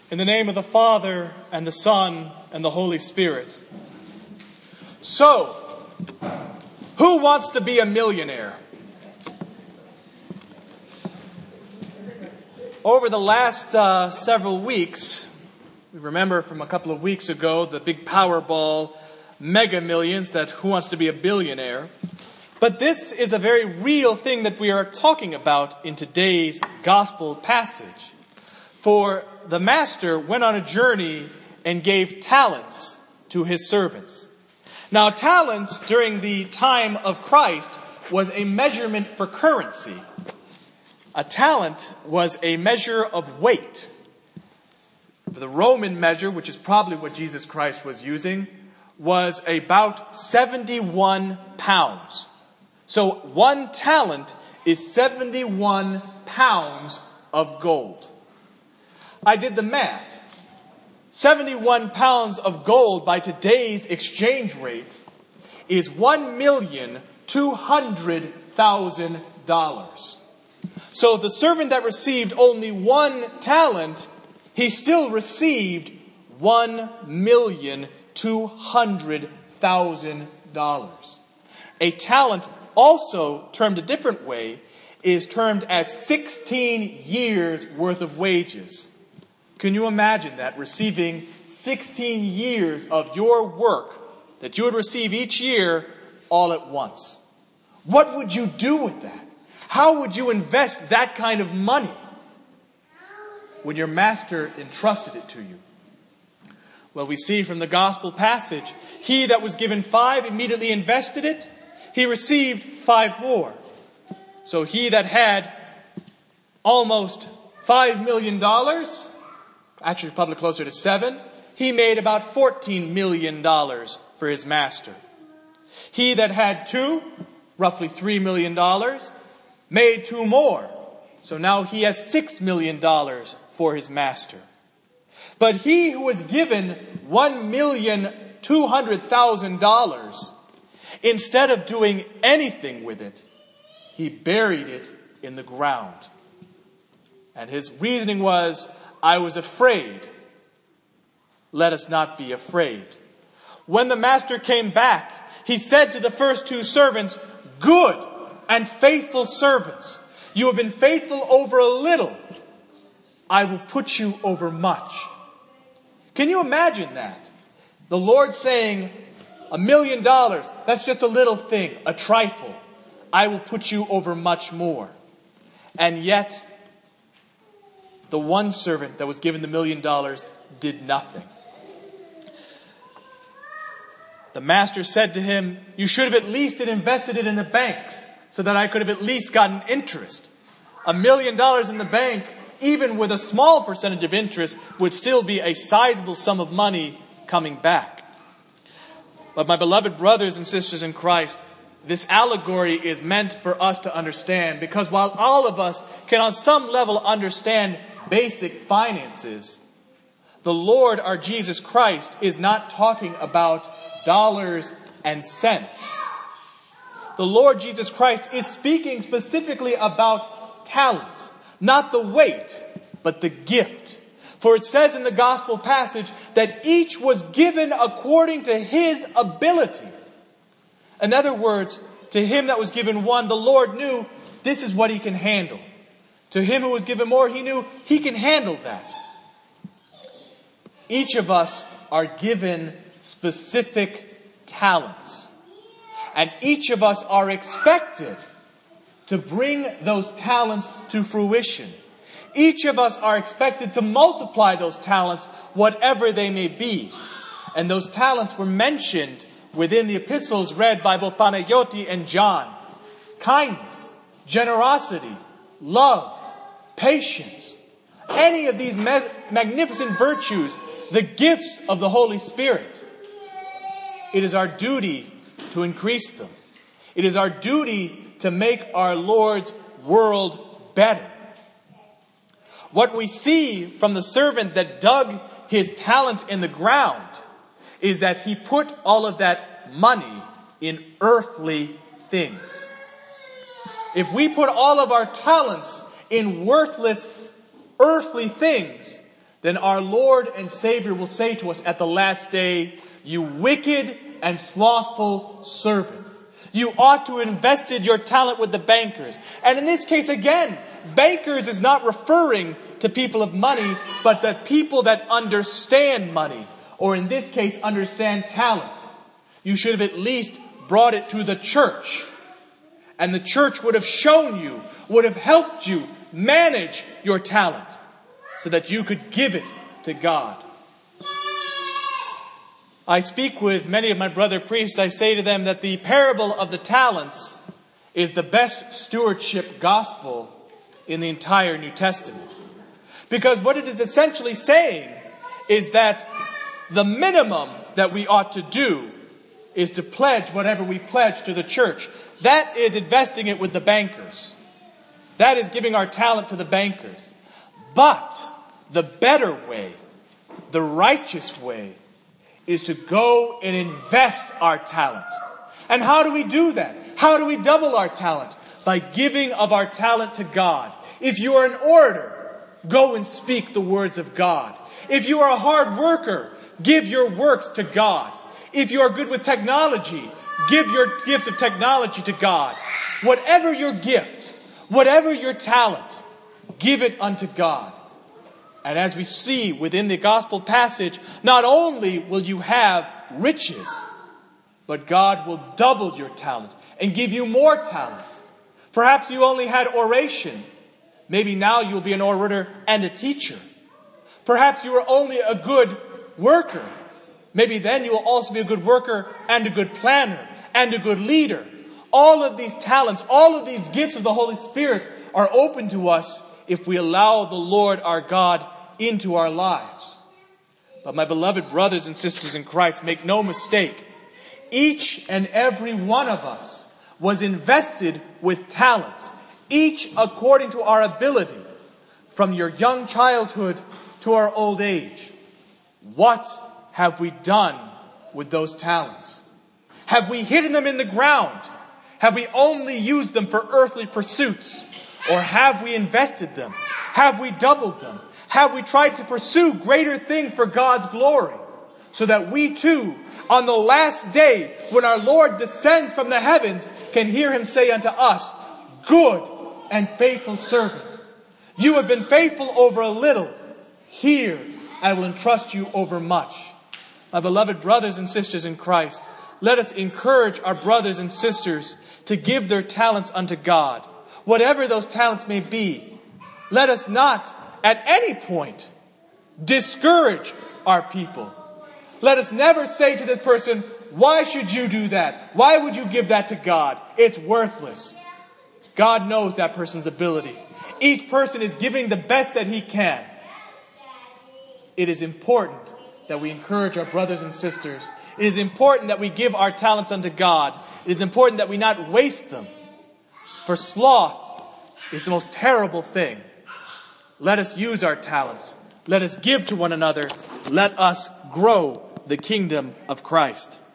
In the name of the Father, and the Son, and the Holy Spirit. So, who wants to be a millionaire? Over the last several weeks, we remember from a couple of weeks ago the big Powerball Mega Millions, that who wants to be a billionaire. But this is a very real thing that we are talking about in today's gospel passage. For the master went on a journey and gave talents to his servants. Now, talents during the time of Christ was a measurement for currency. A talent was a measure of weight. The Roman measure, which is probably what Jesus Christ was using, was about 71 pounds. So 1 talent is 71 pounds of gold. I did the math. 71 pounds of gold by today's exchange rate is $1,200,000. So the servant that received only 1 talent, he still received $1,200,000. A talent, also termed a different way, is termed as 16 years worth of wages. Can you imagine that? Receiving 16 years of your work that you would receive each year all at once. What would you do with that? How would you invest that kind of money when your master entrusted it to you? Well, we see from the gospel passage, he that was given 5 immediately invested it. He received 5 more. So he that had almost $5 million, actually probably closer to 7, he made about $14 million for his master. He that had 2, roughly $3 million, made 2 more. So now he has $6 million for his master. But he who was given $1,200,000, instead of doing anything with it, he buried it in the ground. And his reasoning was, I was afraid. Let us not be afraid. When the master came back, he said to the first 2 servants, good and faithful servants, you have been faithful over a little. I will put you over much. Can you imagine that? The Lord saying, $1 million, that's just a little thing, a trifle. I will put you over much more. And yet, the one servant that was given the $1 million did nothing. The master said to him, you should have at least invested it in the banks so that I could have at least gotten interest. $1 million in the bank, even with a small percentage of interest, would still be a sizable sum of money coming back. But my beloved brothers and sisters in Christ, this allegory is meant for us to understand, because while all of us can on some level understand basic finances, the Lord, our Jesus Christ, is not talking about dollars and cents. The Lord Jesus Christ is speaking specifically about talents, not the weight, but the gift. For it says in the gospel passage that each was given according to his ability. In other words, to him that was given 1, the Lord knew this is what he can handle. To him who was given more, he knew he can handle that. Each of us are given specific talents. And each of us are expected to bring those talents to fruition. Each of us are expected to multiply those talents, whatever they may be. And those talents were mentioned within the epistles read by both Panayoti and John. Kindness, generosity, love, patience. Any of these magnificent virtues, the gifts of the Holy Spirit. It is our duty to increase them. It is our duty to make our Lord's world better. What we see from the servant that dug his talent in the ground is that he put all of that money in earthly things. If we put all of our talents in worthless earthly things, then our Lord and Savior will say to us at the last day, "You wicked and slothful servant. You ought to have invested your talent with the bankers." And in this case again, bankers is not referring to people of money, but the people that understand money, or in this case, understand talent. You should have at least brought it to the church. And the church would have shown you, would have helped you manage your talent so that you could give it to God. I speak with many of my brother priests. I say to them that the parable of the talents is the best stewardship gospel in the entire New Testament. Because what it is essentially saying is that the minimum that we ought to do is to pledge whatever we pledge to the church. That is investing it with the bankers. That is giving our talent to the bankers. But the better way, the righteous way, is to go and invest our talent. And how do we do that? How do we double our talent? By giving of our talent to God. If you are an orator, go and speak the words of God. If you are a hard worker, give your works to God. If you are good with technology, give your gifts of technology to God. Whatever your gift, whatever your talent, give it unto God. And as we see within the gospel passage, not only will you have riches, but God will double your talent and give you more talents. Perhaps you only had oration. Maybe now you'll be an orator and a teacher. Perhaps you were only a good worker. Maybe then you will also be a good worker and a good planner and a good leader. All of these talents, all of these gifts of the Holy Spirit are open to us if we allow the Lord our God into our lives. But my beloved brothers and sisters in Christ, make no mistake. Each and every one of us was invested with talents, each according to our ability, from your young childhood to our old age. What have we done with those talents? Have we hidden them in the ground? Have we only used them for earthly pursuits? Or have we invested them? Have we doubled them? Have we tried to pursue greater things for God's glory? So that we too, on the last day, when our Lord descends from the heavens, can hear Him say unto us, "Good and faithful servant. You have been faithful over a little. Here I will entrust you over much." My beloved brothers and sisters in Christ, let us encourage our brothers and sisters to give their talents unto God. Whatever those talents may be, let us not at any point discourage our people. Let us never say to this person, "Why should you do that? Why would you give that to God? It's worthless." God knows that person's ability. Each person is giving the best that he can. It is important that we encourage our brothers and sisters. It is important that we give our talents unto God. It is important that we not waste them. For sloth is the most terrible thing. Let us use our talents. Let us give to one another. Let us grow the kingdom of Christ.